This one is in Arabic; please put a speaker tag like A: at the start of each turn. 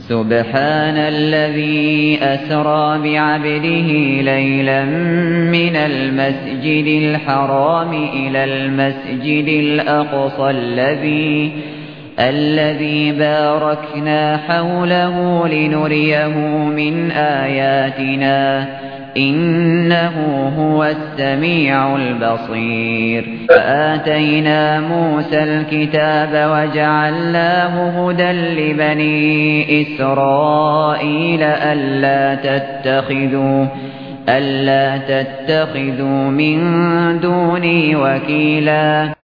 A: سبحان الذي أسرى بعبده ليلا من المسجد الحرام إلى المسجد الأقصى الذي باركنا حوله لنريه من آياتنا إنه هو السميع البصير فآتينا موسى الكتاب وجعلناه هدى لبني إسرائيل ألا تتخذوا من دوني وكيلا